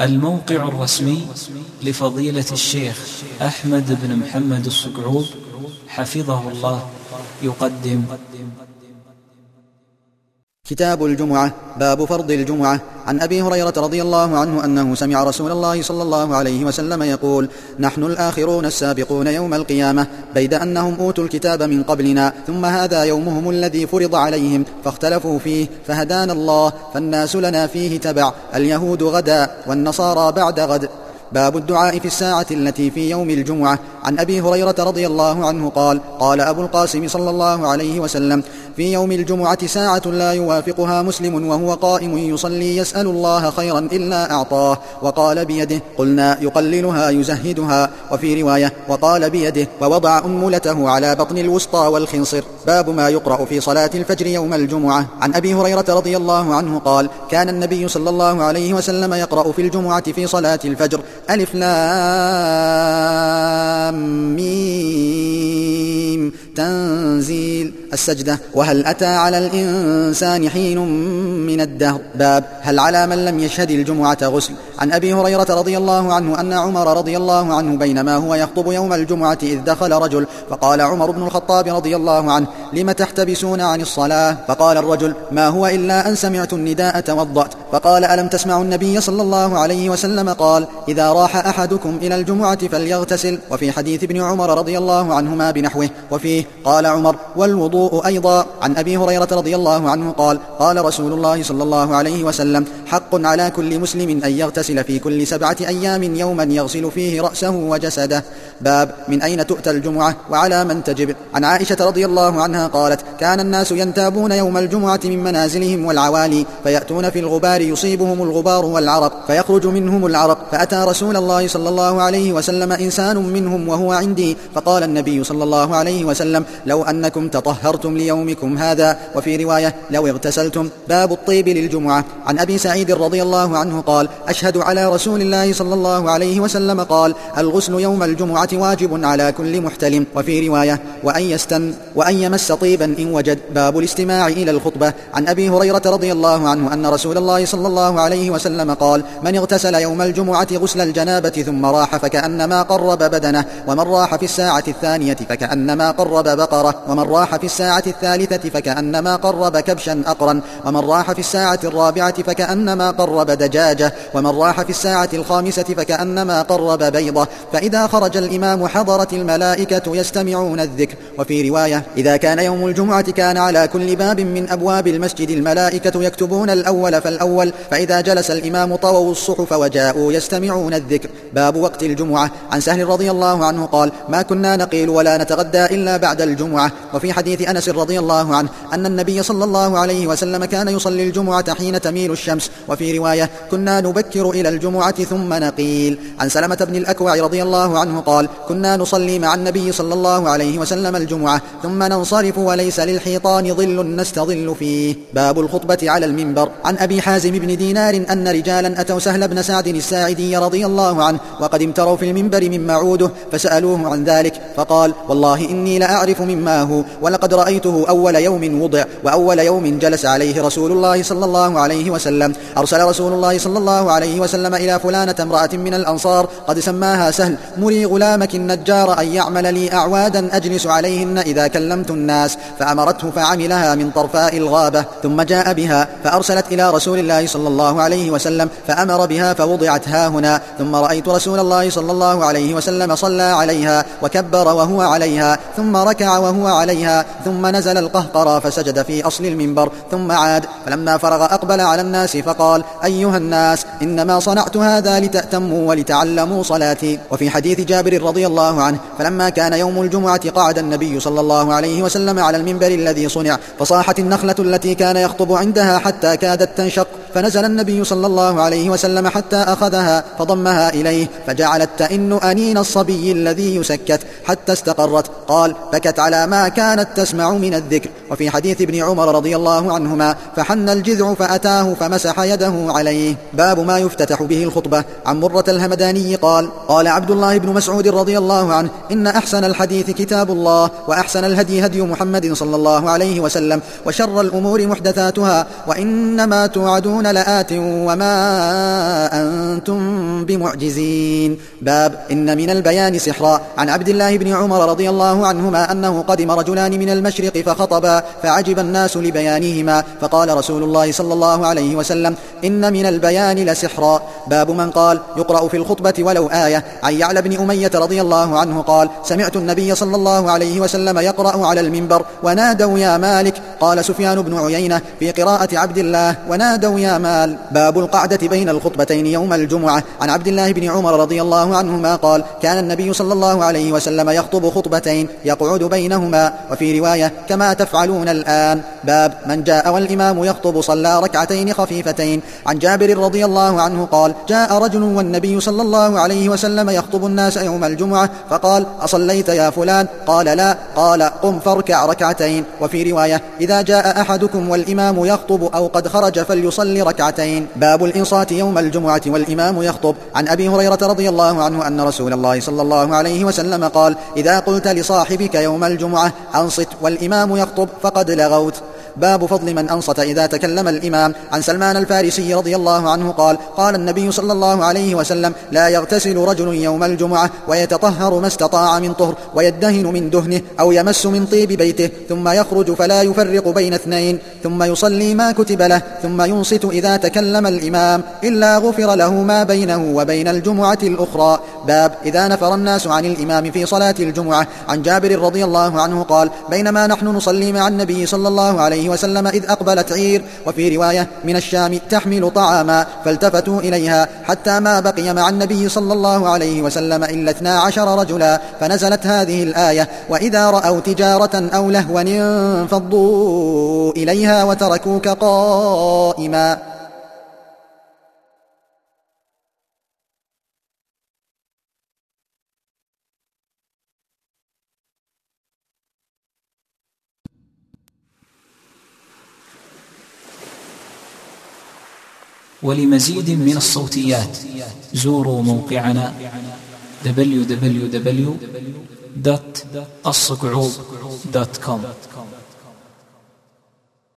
الموقع الرسمي لفضيلة الشيخ أحمد بن محمد الصقعوب حفظه الله يقدم كتاب الجمعة. باب فرض الجمعة. عن أبي هريرة رضي الله عنه أنه سمع رسول الله صلى الله عليه وسلم يقول: نحن الآخرون السابقون يوم القيامة، بيد أنهم أوتوا الكتاب من قبلنا، ثم هذا يومهم الذي فرض عليهم فاختلفوا فيه، فهدانا الله، فالناس لنا فيه تبع، اليهود غدا والنصارى بعد غد. باب الدعاء في الساعة التي في يوم الجمعة. عن أبي هريرة رضي الله عنه قال: قال أبو القاسم صلى الله عليه وسلم: في يوم الجمعة ساعة لا يوافقها مسلم وهو قائم يصلي يسأل الله خيرا إلا أعطاه، وقال بيده، قلنا يقللها يزهدها، وفي رواية وقال بيده ووضع أنملته على بطن الوسطى والخنصر. باب ما يقرأ في صلاة الفجر يوم الجمعة. عن أبي هريرة رضي الله عنه قال: كان النبي صلى الله عليه وسلم يقرأ في الجمعة في صلاة الفجر: ألف لام ميم تنزيل، السجدة، وهل أتى على الإنسان حين من الدهر. باب هل على من لم يشهد الجمعة غسل. عن أبي هريرة رضي الله عنه أن عمر رضي الله عنه بينما هو يخطب يوم الجمعة إذ دخل رجل، فقال عمر بن الخطاب رضي الله عنه: لم تحتبسون عن الصلاة؟ فقال الرجل: ما هو إلا أن سمعت النداء توضأت. فقال: ألم تسمعوا النبي صلى الله عليه وسلم قال: إذا راح أحدكم إلى الجمعة فليغتسل. وفي حديث ابن عمر رضي الله عنهما بنحوه. وفيه قال عمر: والوضوء أيضا. عن أبي هريرة رضي الله عنه قال: قال رسول الله صلى الله عليه وسلم: حق على كل مسلم أن يغتسل في كل 7 أيام يوما يغسل فيه رأسه وجسده. باب من أين تؤتى الجمعة وعلى من تجب. عن عائشة رضي الله عنها قالت: كان الناس ينتابون يوم الجمعة من منازلهم والعوالي، فيأتون في الغبار يصيبهم الغبار والعرق، فيخرج منهم العرق، فأتى رسول الله صلى الله عليه وسلم إنسان منهم وهو عندي، فقال النبي صلى الله عليه وسلم: لو أنكم تطهرتم ليومكم هذا. وفي رواية: لو اغتسلتم. باب الطيب للجمعة. عن أبي سعيد رضي الله عنه قال: أشهد على رسول الله صلى الله عليه وسلم قال: الغسل يوم الجمعة واجب على كل محتلم. وفي رواية: وأن يستن وأن يمس طيبا إن وجد. باب الاستماع إلى الخطبة. عن أبي هريرة رضي الله عنه أن رسول الله صلى الله عليه وسلم قال: من اغتسل يوم الجمعة غسل الجنابة ثم راح فكأنما قرب بدنه، ومن راح في الساعة الثانية فكأنما قرب بقرة، ومن راح في الساعة الثالثة فكأنما قرب كبشا أقرا، ومن راح في الساعة الرابعة فكأنما قرب دجاجة، ومن راح في الساعة الخامسة فكأنما قرب بيضة. فإذا خرج الإمام حضرت الملائكة يستمعون الذكر. وفي رواية: إذا كان يوم الجمعة كان على كل باب من أبواب المسجد الملائكة يكتبون الأول فالأول، فإذا جلس الإمام طووا الصحف وجاءوا يستمعون الذكر. باب وقت الجمعة. عن سهل رضي الله عنه قال: ما كنا نقيل ولا نتغدى إلا بعد الجمعة. وفي حديث أنس رضي الله عنه أن النبي صلى الله عليه وسلم كان يصلي الجمعة حين تميل الشمس. وفي رواية: كنا نبكر إلى الجمعة ثم نقيل. عن سلمة بن الأكوع رضي الله عنه قال: كنا نصلي مع النبي صلى الله عليه وسلم الجمعة ثم ننصرف وليس للحيطان ظل نستظل فيه. باب الخطبة على المنبر. عن أبي حازم بن دينار أن رجالا أتوا سهل بن سعد الساعدي رضي الله عنه وقد امتروا في المنبر من معوده، فسألوه عن ذلك، فقال: والله إني لأعرف مما هو، ولقد رأيته أول يوم وضع وأول يوم جلس عليه رسول الله صلى الله عليه وسلم. أرسل رسول الله صلى الله عليه وسلم إلى فلانة امرأة من الأنصار قد سماها سهل: مري غلامك النجار أن يعمل لي أعوادا أجلس عليهن إذا كلمت الناس، فأمرته فعملها من طرفاء الغابة، ثم جاء بها فأرسلت إلى رسول الله صلى الله عليه وسلم فأمر بها فوضعت هاهنا، ثم رأيت رسول الله صلى الله عليه وسلم صلى عليها وكبر وهو عليها، ثم ركع وهو عليها، ثم نزل القهقرى فسجد في أصل المنبر، ثم عاد، فلما فرغ أقبل على الناس فقال: أيها الناس، إنما صنعت هذا لتأتموا ولتعلموا صلاتي. وفي حديث جابر رضي الله عنه: فلما كان يوم الجمعة قعد النبي صلى الله عليه وسلم على المنبر الذي صنع، فصاحت النخلة التي كان يخطب عندها حتى كادت تنشق، فنزل النبي صلى الله عليه وسلم حتى أخذها فضمها إليه، فجعلت تئن أنين الصبي الذي يسكت حتى استقرت. قال: بكت على ما كانت تسمع من الذكر. وفي حديث ابن عمر رضي الله عنهما: فحن الجذع فأتاه فمسح يده عليه. باب ما يفتتح به الخطبة. عن مرة الهمداني قال: قال عبد الله بن مسعود رضي الله عنه: إن أحسن الحديث كتاب الله، وأحسن الهدي هدي محمد صلى الله عليه وسلم، وشر الأمور محدثاتها، وإنما توعدون ترجعون لآت وما أنتم بمعجزين. باب إن من البيان سحرا. عن عبد الله بن عمر رضي الله عنهما أنه قدم رجلان من المشرق فخطبا فعجب الناس لبيانهما، فقال رسول الله صلى الله عليه وسلم: إن من البيان لسحرا. باب من قال يقرأ في الخطبة ولو آية. عن يعلى بن أمية رضي الله عنه قال: سمعت النبي صلى الله عليه وسلم يقرأ على المنبر: ونادوا يا مالك. قال سفيان بن عيينة في قراءة عبد الله: ونادوا يا مال. باب القعدة بين الخطبتين يوم الجمعة. عن عبد الله بن عمر رضي الله عنهما قال: كان النبي صلى الله عليه وسلم يخطب خطبتين يقعد بينهما، وفي رواية: كما تفعلون الآن. باب من جاء والإمام يخطب صلى ركعتين خفيفتين. عن جابر رضي الله عنه قال: جاء رجل والنبي صلى الله عليه وسلم يخطب الناس يوم الجمعة فقال: أصليت يا فلان؟ قال: لا. قال: قم فاركع ركعتين. وفي رواية: إذا جاء أحدكم والإمام يخطب أو قد خرج فليصلي ركعتين. باب الإنصات يوم الجمعة والإمام يخطب. عن أبي هريرة رضي الله عنه أن رسول الله صلى الله عليه وسلم قال: إذا قلت لصاحبك يوم الجمعة أنصت والإمام يخطب فقد لغوت. باب فضل من أنصت إذا تكلم الإمام. عن سلمان الفارسي رضي الله عنه قال: قال النبي صلى الله عليه وسلم: لا يغتسل رجل يوم الجمعة ويتطهر ما استطاع من طهر ويدهن من دهنه أو يمس من طيب بيته ثم يخرج فلا يفرق بين اثنين ثم يصلي ما كتب له ثم ينصت إذا تكلم الإمام إلا غفر له ما بينه وبين الجمعة الأخرى. باب إذا نفر الناس عن الإمام في صلاة الجمعة. عن جابر رضي الله عنه قال: بينما نحن نصلي مع النبي صلى الله عليه وسلم إذ أقبلت عير، وفي رواية: من الشام، تحمل طعاما، فالتفتوا إليها حتى ما بقي مع النبي صلى الله عليه وسلم إلا 12 رجلا، فنزلت هذه الآية: وإذا رأوا تجارة أو لهوا انفضوا إليها وتركوك قائما. ولمزيد من الصوتيات زوروا موقعنا www.الصقعوب.com.